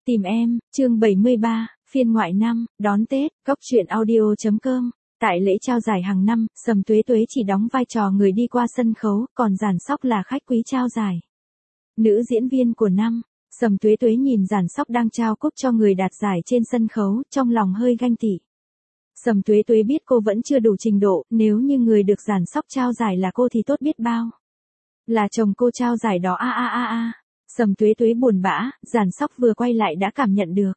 Tìm em, chương 73, phiên ngoại năm, đón Tết, góc truyện audio.com. Tại lễ trao giải hàng năm, Sầm Tuế Tuế chỉ đóng vai trò người đi qua sân khấu, còn Giản Sóc là khách quý trao giải. Nữ diễn viên của năm, Sầm Tuế Tuế nhìn Giản Sóc đang trao cúp cho người đạt giải trên sân khấu, trong lòng hơi ganh tị. Sầm Tuế Tuế biết cô vẫn chưa đủ trình độ, nếu như người được Giản Sóc trao giải là cô thì tốt biết bao. Là chồng cô trao giải đó Sầm Tuế Tuế buồn bã, Giản Sóc vừa quay lại đã cảm nhận được.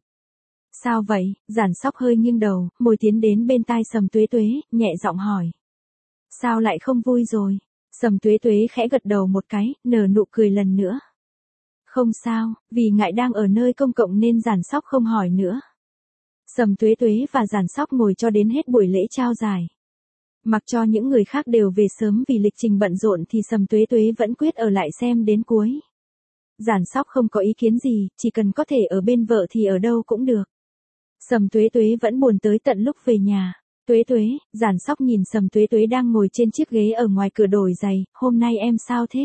Sao vậy? Giản Sóc hơi nghiêng đầu, môi tiến đến bên tai Sầm Tuế Tuế, nhẹ giọng hỏi. Sao lại không vui rồi? Sầm Tuế Tuế khẽ gật đầu một cái, nở nụ cười lần nữa. Không sao, vì ngại đang ở nơi công cộng nên Giản Sóc không hỏi nữa. Sầm Tuế Tuế và Giản Sóc ngồi cho đến hết buổi lễ trao giải. Mặc cho những người khác đều về sớm vì lịch trình bận rộn thì Sầm Tuế Tuế vẫn quyết ở lại xem đến cuối. Giản Sóc không có ý kiến gì, chỉ cần có thể ở bên vợ thì ở đâu cũng được. Sầm Tuế Tuế vẫn buồn tới tận lúc về nhà. Tuế Tuế, Giản Sóc nhìn Sầm Tuế Tuế đang ngồi trên chiếc ghế ở ngoài cửa đổi giày, hôm nay em sao thế?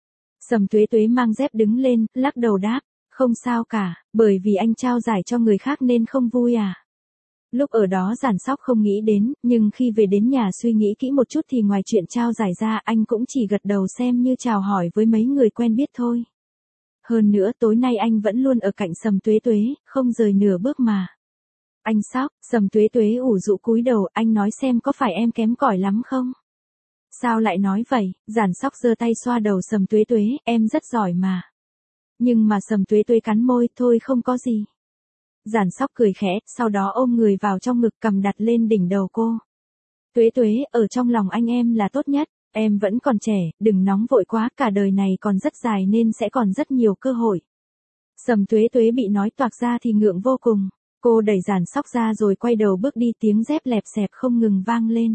Sầm Tuế Tuế mang dép đứng lên, lắc đầu đáp, không sao cả, bởi vì anh trao giải cho người khác nên không vui à? Lúc ở đó Giản Sóc không nghĩ đến, nhưng khi về đến nhà suy nghĩ kỹ một chút thì ngoài chuyện trao giải ra anh cũng chỉ gật đầu xem như chào hỏi với mấy người quen biết thôi. Hơn nữa tối nay anh vẫn luôn ở cạnh Sầm Tuế Tuế, không rời nửa bước mà. Anh Sóc, Sầm Tuế Tuế ủ rũ cúi đầu, anh nói xem có phải em kém cỏi lắm không? Sao lại nói vậy? Giản Sóc giơ tay xoa đầu Sầm Tuế Tuế, em rất giỏi mà. Nhưng mà Sầm Tuế Tuế cắn môi, thôi không có gì. Giản Sóc cười khẽ, sau đó ôm người vào trong ngực cầm đặt lên đỉnh đầu cô. Tuế Tuế, ở trong lòng anh em là tốt nhất, em vẫn còn trẻ, đừng nóng vội quá, cả đời này còn rất dài nên sẽ còn rất nhiều cơ hội. Sầm Tuế Tuế bị nói toạc ra thì ngượng vô cùng, cô đẩy Giản Sóc ra rồi quay đầu bước đi, tiếng dép lẹp xẹp không ngừng vang lên.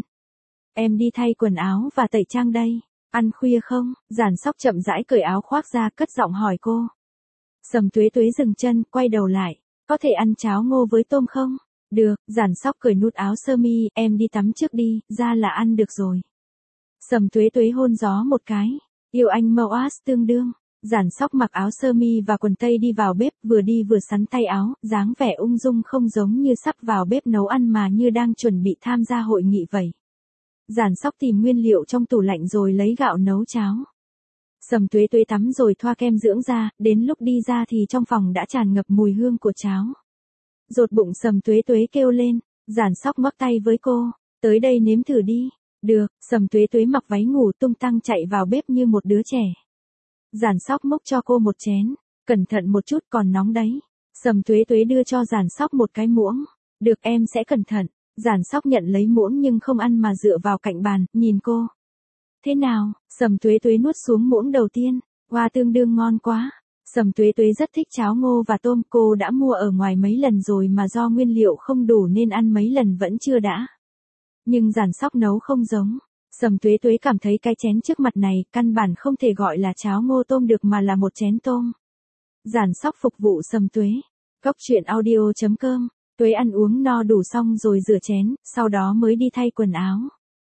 Em đi thay quần áo và tẩy trang đây, ăn khuya không? Giản Sóc chậm rãi cởi áo khoác ra, cất giọng hỏi cô. Sầm Tuế Tuế dừng chân, quay đầu lại. Có thể ăn cháo ngô với tôm không? Được, Giản Sóc cởi nút áo sơ mi, em đi tắm trước đi, ra là ăn được rồi. Sầm Tuế Tuế hôn gió một cái, yêu anh màu ás tương đương. Giản Sóc mặc áo sơ mi và quần tây đi vào bếp, vừa đi vừa sắn tay áo, dáng vẻ ung dung không giống như sắp vào bếp nấu ăn mà như đang chuẩn bị tham gia hội nghị vậy. Giản Sóc tìm nguyên liệu trong tủ lạnh rồi lấy gạo nấu cháo. Sầm Tuế Tuế tắm rồi thoa kem dưỡng da, đến lúc đi ra thì trong phòng đã tràn ngập mùi hương của cháo. Dột bụng Sầm Tuế Tuế kêu lên, Giản Sóc ngoắc tay với cô, tới đây nếm thử đi. Được, Sầm Tuế Tuế mặc váy ngủ tung tăng chạy vào bếp như một đứa trẻ. Giản Sóc múc cho cô một chén, cẩn thận một chút còn nóng đấy. Sầm Tuế Tuế đưa cho Giản Sóc một cái muỗng, được em sẽ cẩn thận. Giản Sóc nhận lấy muỗng nhưng không ăn mà dựa vào cạnh bàn, nhìn cô. Thế nào? Sầm Tuế Tuế nuốt xuống muỗng đầu tiên, hoa tương đương ngon quá. Sầm Tuế Tuế rất thích cháo ngô và tôm, cô đã mua ở ngoài mấy lần rồi mà do nguyên liệu không đủ nên ăn mấy lần vẫn chưa đã. Nhưng Giản Sóc nấu không giống. Sầm Tuế Tuế cảm thấy cái chén trước mặt này căn bản không thể gọi là cháo ngô tôm được mà là một chén tôm. Giản Sóc phục vụ Sầm Tuế. Góc truyện audio.com. Tuế ăn uống no đủ xong rồi rửa chén, sau đó mới đi thay quần áo.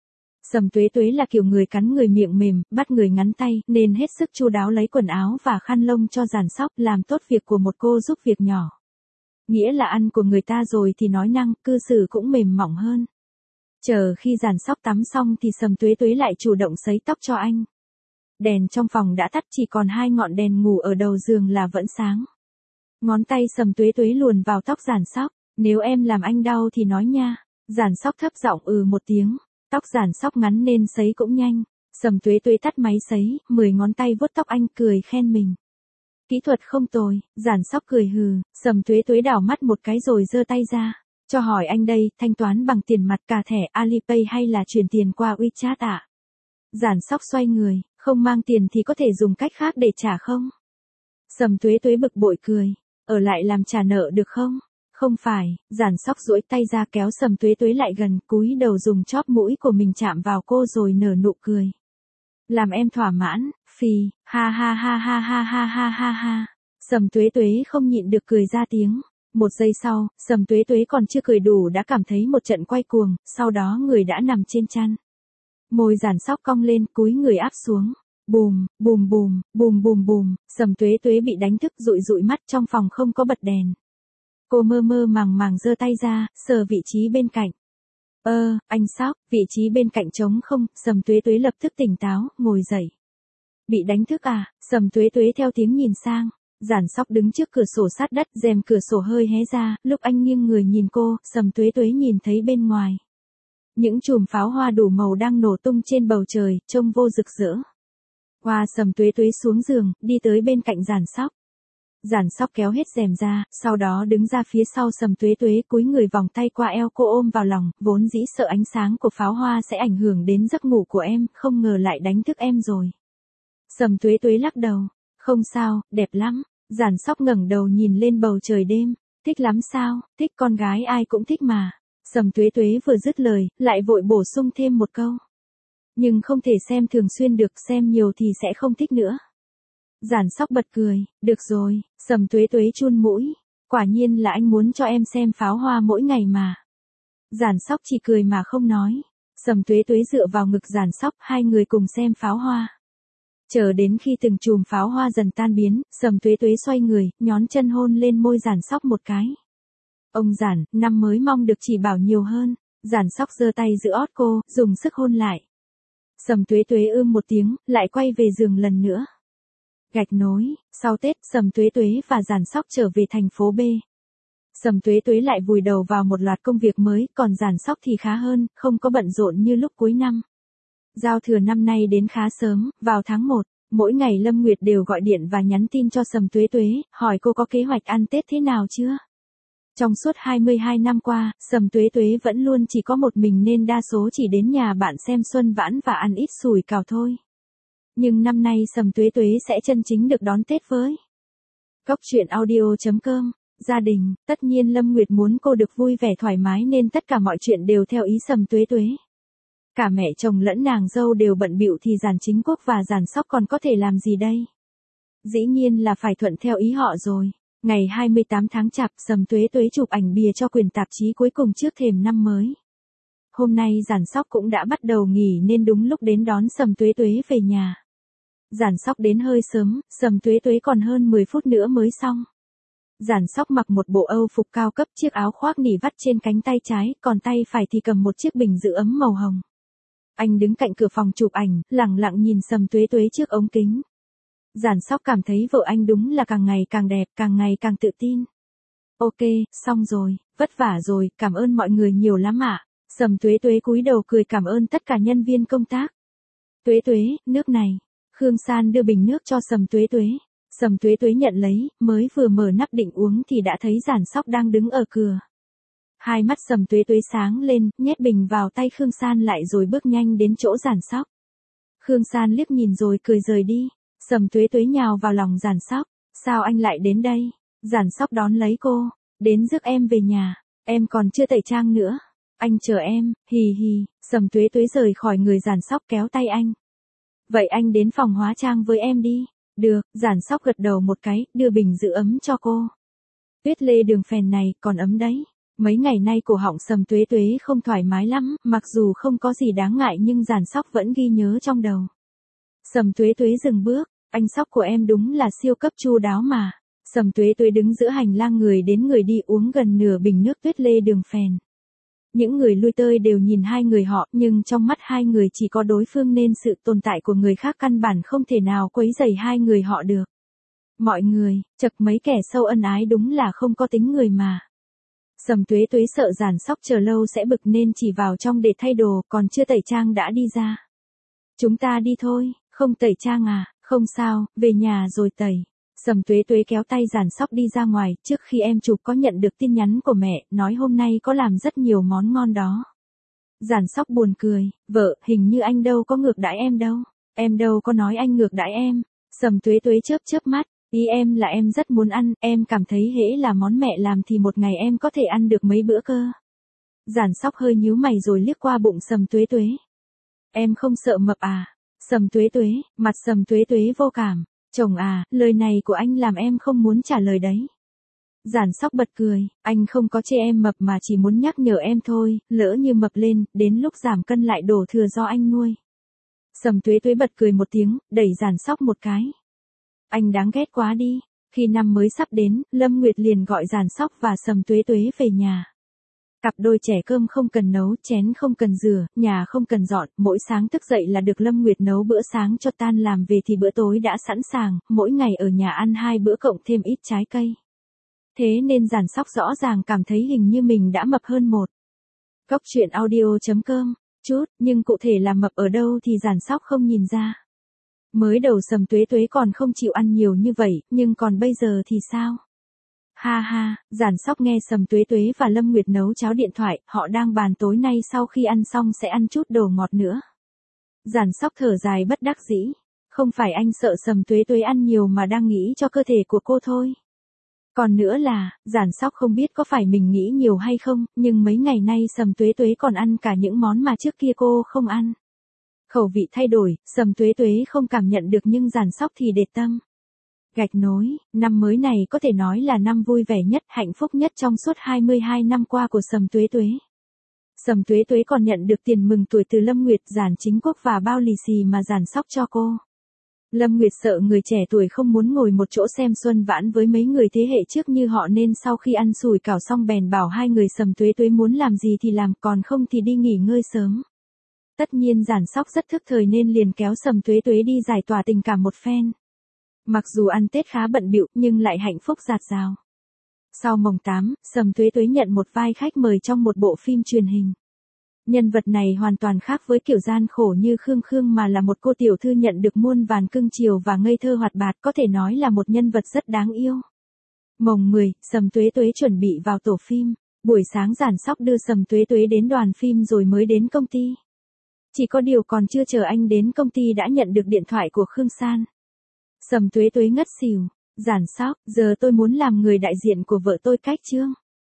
Sầm Tuế Tuế là kiểu người cắn người miệng mềm, bắt người ngắn tay, nên hết sức chu đáo lấy quần áo và khăn lông cho Giản Sóc, làm tốt việc của một cô giúp việc nhỏ. Nghĩa là ăn của người ta rồi thì nói năng, cư xử cũng mềm mỏng hơn. Chờ khi Giản Sóc tắm xong thì Sầm Tuế Tuế lại chủ động sấy tóc cho anh. Đèn trong phòng đã tắt, chỉ còn 2 ngọn đèn ngủ ở đầu giường là vẫn sáng. Ngón tay Sầm Tuế Tuế luồn vào tóc Giản Sóc, nếu em làm anh đau thì nói nha. Giản Sóc thấp giọng một tiếng. Tóc Giản Sóc ngắn nên sấy cũng nhanh. Sầm Tuế Tuế tắt máy sấy, 10 ngón tay vuốt tóc anh, cười khen mình. Kỹ thuật không tồi. Giản Sóc cười hừ. Sầm Tuế Tuế đảo mắt một cái rồi giơ tay ra. Cho hỏi anh đây, thanh toán bằng tiền mặt cả thẻ Alipay hay là chuyển tiền qua WeChat ạ? Giản Sóc xoay người, không mang tiền thì có thể dùng cách khác để trả không? Sầm Tuế Tuế bực bội cười. Ở lại làm trả nợ được không? Không phải. Giản Sóc duỗi tay ra kéo Sầm Tuế Tuế lại gần, cúi đầu dùng chóp mũi của mình chạm vào cô rồi nở nụ cười. Làm em thỏa mãn, phì, ha ha ha ha ha ha ha ha ha. Sầm Tuế Tuế không nhịn được cười ra tiếng. Một giây sau, Sầm Tuế Tuế còn chưa cười đủ đã cảm thấy một trận quay cuồng, sau đó người đã nằm trên chăn. Môi Giản Sóc cong lên, cúi người áp xuống. Bùm, bùm bùm, bùm bùm bùm, Sầm Tuế Tuế bị đánh thức, dụi dụi mắt, trong phòng không có bật đèn. Cô mơ mơ màng màng giơ tay ra, sờ vị trí bên cạnh. Anh Sóc, vị trí bên cạnh trống không, Sầm Tuế Tuế lập tức tỉnh táo, ngồi dậy. Bị đánh thức à? Sầm Tuế Tuế theo tiếng nhìn sang. Giản Sóc đứng trước cửa sổ sát đất, rèm cửa sổ hơi hé ra, lúc anh nghiêng người nhìn cô, Sầm Tuế Tuế nhìn thấy bên ngoài. Những chùm pháo hoa đủ màu đang nổ tung trên bầu trời, trông vô rực rỡ. Hoa Sầm Tuế Tuế xuống giường, đi tới bên cạnh Giản Sóc. Giản Sóc kéo hết rèm ra, sau đó đứng ra phía sau Sầm Tuế Tuế, cúi người vòng tay qua eo cô ôm vào lòng, vốn dĩ sợ ánh sáng của pháo hoa sẽ ảnh hưởng đến giấc ngủ của em, không ngờ lại đánh thức em rồi. Sầm Tuế Tuế lắc đầu, không sao, đẹp lắm. Giản Sóc ngẩng đầu nhìn lên bầu trời đêm, thích lắm sao, thích, con gái ai cũng thích mà. Sầm Tuế Tuế vừa dứt lời, lại vội bổ sung thêm một câu. Nhưng không thể xem thường xuyên được, xem nhiều thì sẽ không thích nữa. Giản Sóc bật cười, được rồi. Sầm Tuế Tuế chun mũi, quả nhiên là anh muốn cho em xem pháo hoa mỗi ngày mà. Giản Sóc chỉ cười mà không nói. Sầm Tuế Tuế dựa vào ngực Giản Sóc, hai người cùng xem pháo hoa. Chờ đến khi từng chùm pháo hoa dần tan biến, Sầm Tuế Tuế xoay người, nhón chân hôn lên môi Giản Sóc một cái. Ông Giản, năm mới mong được chỉ bảo nhiều hơn. Giản Sóc giơ tay giữ ót cô, dùng sức hôn lại. Sầm Tuế Tuế một tiếng, lại quay về giường lần nữa. Gạch nối, sau Tết, Sầm Tuế Tuế và Giản Sóc trở về thành phố B. Sầm Tuế Tuế lại vùi đầu vào một loạt công việc mới, còn Giản Sóc thì khá hơn, không có bận rộn như lúc cuối năm. Giao thừa năm nay đến khá sớm, vào tháng 1, mỗi ngày Lâm Nguyệt đều gọi điện và nhắn tin cho Sầm Tuế Tuế, hỏi cô có kế hoạch ăn Tết thế nào chưa. Trong suốt 22 năm qua, Sầm Tuế Tuế vẫn luôn chỉ có một mình nên đa số chỉ đến nhà bạn xem xuân vãn và ăn ít sủi cảo thôi. Nhưng năm nay Sầm Tuế Tuế sẽ chân chính được đón Tết với Cốc Truyện Audio.com. Gia đình, tất nhiên Lâm Nguyệt muốn cô được vui vẻ thoải mái nên tất cả mọi chuyện đều theo ý Sầm Tuế Tuế. Cả mẹ chồng lẫn nàng dâu đều bận bịu thì Giản Chính Quốc và Giản Sóc còn có thể làm gì đây? Dĩ nhiên là phải thuận theo ý họ rồi. Ngày 28 tháng Chạp, Sầm Tuế Tuế chụp ảnh bìa cho quyển tạp chí cuối cùng trước thềm năm mới. Hôm nay Giản Sóc cũng đã bắt đầu nghỉ nên đúng lúc đến đón Sầm Tuế Tuế về nhà. Giản Sóc đến hơi sớm, Sầm Tuế Tuế còn hơn 10 phút nữa mới xong. Giản Sóc mặc một bộ Âu phục cao cấp, chiếc áo khoác nỉ vắt trên cánh tay trái, còn tay phải thì cầm một chiếc bình giữ ấm màu hồng. Anh đứng cạnh cửa phòng chụp ảnh, lẳng lặng nhìn Sầm Tuế Tuế trước ống kính. Giản Sóc cảm thấy vợ anh đúng là càng ngày càng đẹp, càng ngày càng tự tin. Ok, xong rồi, vất vả rồi, cảm ơn mọi người nhiều lắm ạ. Sầm Tuế Tuế cúi đầu cười cảm ơn tất cả nhân viên công tác. Tuế Tuế, nước này. Khương San đưa bình nước cho Sầm Tuế Tuế. Sầm Tuế Tuế nhận lấy, mới vừa mở nắp định uống thì đã thấy Giản Sóc đang đứng ở cửa. Hai mắt Sầm Tuế Tuế sáng lên, nhét bình vào tay Khương San lại rồi bước nhanh đến chỗ Giản Sóc. Khương San liếc nhìn rồi cười rời đi. Sầm Tuế Tuế nhào vào lòng Giản Sóc. Sao anh lại đến đây? Giản Sóc đón lấy cô. Đến rước em về nhà. Em còn chưa tẩy trang nữa. Anh chờ em, hì hì. Sầm Tuế Tuế rời khỏi người Giản Sóc kéo tay anh. Vậy anh đến phòng hóa trang với em đi. Được, Giản Sóc gật đầu một cái, đưa bình giữ ấm cho cô. Tuyết lê đường phèn này còn ấm đấy. Mấy ngày nay cổ họng Sầm Tuế Tuế không thoải mái lắm, mặc dù không có gì đáng ngại nhưng Giản Sóc vẫn ghi nhớ trong đầu. Sầm Tuế Tuế dừng bước, anh Sóc của em đúng là siêu cấp chu đáo mà. Sầm Tuế Tuế đứng giữa hành lang người đến người đi uống gần nửa bình nước tuyết lê đường phèn. Những người lui tới đều nhìn hai người họ, nhưng trong mắt hai người chỉ có đối phương nên sự tồn tại của người khác căn bản không thể nào quấy rầy hai người họ được. Mọi người, chật mấy kẻ sâu ân ái đúng là không có tính người mà. Sầm Tuế Tuế sợ Giản Sóc chờ lâu sẽ bực nên chỉ vào trong để thay đồ, còn chưa tẩy trang đã đi ra. Chúng ta đi thôi, không tẩy trang à, không sao, về nhà rồi tẩy. Sầm Tuế Tuế kéo tay Giản Sóc đi ra ngoài, trước khi em chụp có nhận được tin nhắn của mẹ, nói hôm nay có làm rất nhiều món ngon đó. Giản Sóc buồn cười, vợ, hình như anh đâu có ngược đãi em đâu. Em đâu có nói anh ngược đãi em. Sầm Tuế Tuế chớp chớp mắt, ý em là em rất muốn ăn, em cảm thấy hễ là món mẹ làm thì một ngày em có thể ăn được mấy bữa cơ. Giản Sóc hơi nhíu mày rồi liếc qua bụng Sầm Tuế Tuế. Em không sợ mập à? Sầm Tuế Tuế, mặt Sầm Tuế Tuế vô cảm. Chồng à, lời này của anh làm em không muốn trả lời đấy. Giản Sóc bật cười, anh không có chê em mập mà chỉ muốn nhắc nhở em thôi, lỡ như mập lên, đến lúc giảm cân lại đổ thừa do anh nuôi. Sầm Tuế Tuế bật cười một tiếng, đẩy Giản Sóc một cái. Anh đáng ghét quá đi. Khi năm mới sắp đến, Lâm Nguyệt liền gọi Giản Sóc và Sầm Tuế Tuế về nhà. Cặp đôi trẻ cơm không cần nấu, chén không cần rửa, nhà không cần dọn, mỗi sáng thức dậy là được Lâm Nguyệt nấu bữa sáng cho, tan làm về thì bữa tối đã sẵn sàng, mỗi ngày ở nhà ăn 2 bữa cộng thêm ít trái cây. Thế nên Giản Sóc rõ ràng cảm thấy hình như mình đã mập hơn một. Cốc truyện audio.com, chút, nhưng cụ thể là mập ở đâu thì Giản Sóc không nhìn ra. Mới đầu Sầm Tuế Tuế còn không chịu ăn nhiều như vậy, nhưng còn bây giờ thì sao? Ha ha, Giản Sóc nghe Sầm Tuế Tuế và Lâm Nguyệt nấu cháo điện thoại, họ đang bàn tối nay sau khi ăn xong sẽ ăn chút đồ ngọt nữa. Giản Sóc thở dài bất đắc dĩ, không phải anh sợ Sầm Tuế Tuế ăn nhiều mà đang nghĩ cho cơ thể của cô thôi. Còn nữa là, Giản Sóc không biết có phải mình nghĩ nhiều hay không, nhưng mấy ngày nay Sầm Tuế Tuế còn ăn cả những món mà trước kia cô không ăn. Khẩu vị thay đổi, Sầm Tuế Tuế không cảm nhận được nhưng Giản Sóc thì để tâm. Gạch nối, năm mới này có thể nói là năm vui vẻ nhất, hạnh phúc nhất trong suốt 22 năm qua của Sầm Tuế Tuế. Sầm Tuế Tuế còn nhận được tiền mừng tuổi từ Lâm Nguyệt, Giản Chính Quốc và bao lì xì mà Giản Sóc cho cô. Lâm Nguyệt sợ người trẻ tuổi không muốn ngồi một chỗ xem xuân vãn với mấy người thế hệ trước như họ nên sau khi ăn sủi cảo xong bèn bảo hai người Sầm Tuế Tuế muốn làm gì thì làm, còn không thì đi nghỉ ngơi sớm. Tất nhiên Giản Sóc rất thức thời nên liền kéo Sầm Tuế Tuế đi giải tỏa tình cảm một phen. Mặc dù ăn Tết khá bận bịu nhưng lại hạnh phúc dạt dào. Sau mồng 8, Sầm Tuế Tuế nhận một vai khách mời trong một bộ phim truyền hình. Nhân vật này hoàn toàn khác với kiểu gian khổ như Khương Khương mà là một cô tiểu thư nhận được muôn vàn cưng chiều và ngây thơ hoạt bát, có thể nói là một nhân vật rất đáng yêu. Mồng 10, Sầm Tuế Tuế chuẩn bị vào tổ phim. Buổi sáng Giản Sóc đưa Sầm Tuế Tuế đến đoàn phim rồi mới đến công ty. Chỉ có điều còn chưa chờ anh đến công ty đã nhận được điện thoại của Khương San. Sầm Tuế Tuế ngất xỉu. Giản Sóc, giờ tôi muốn làm người đại diện của vợ tôi cách chương.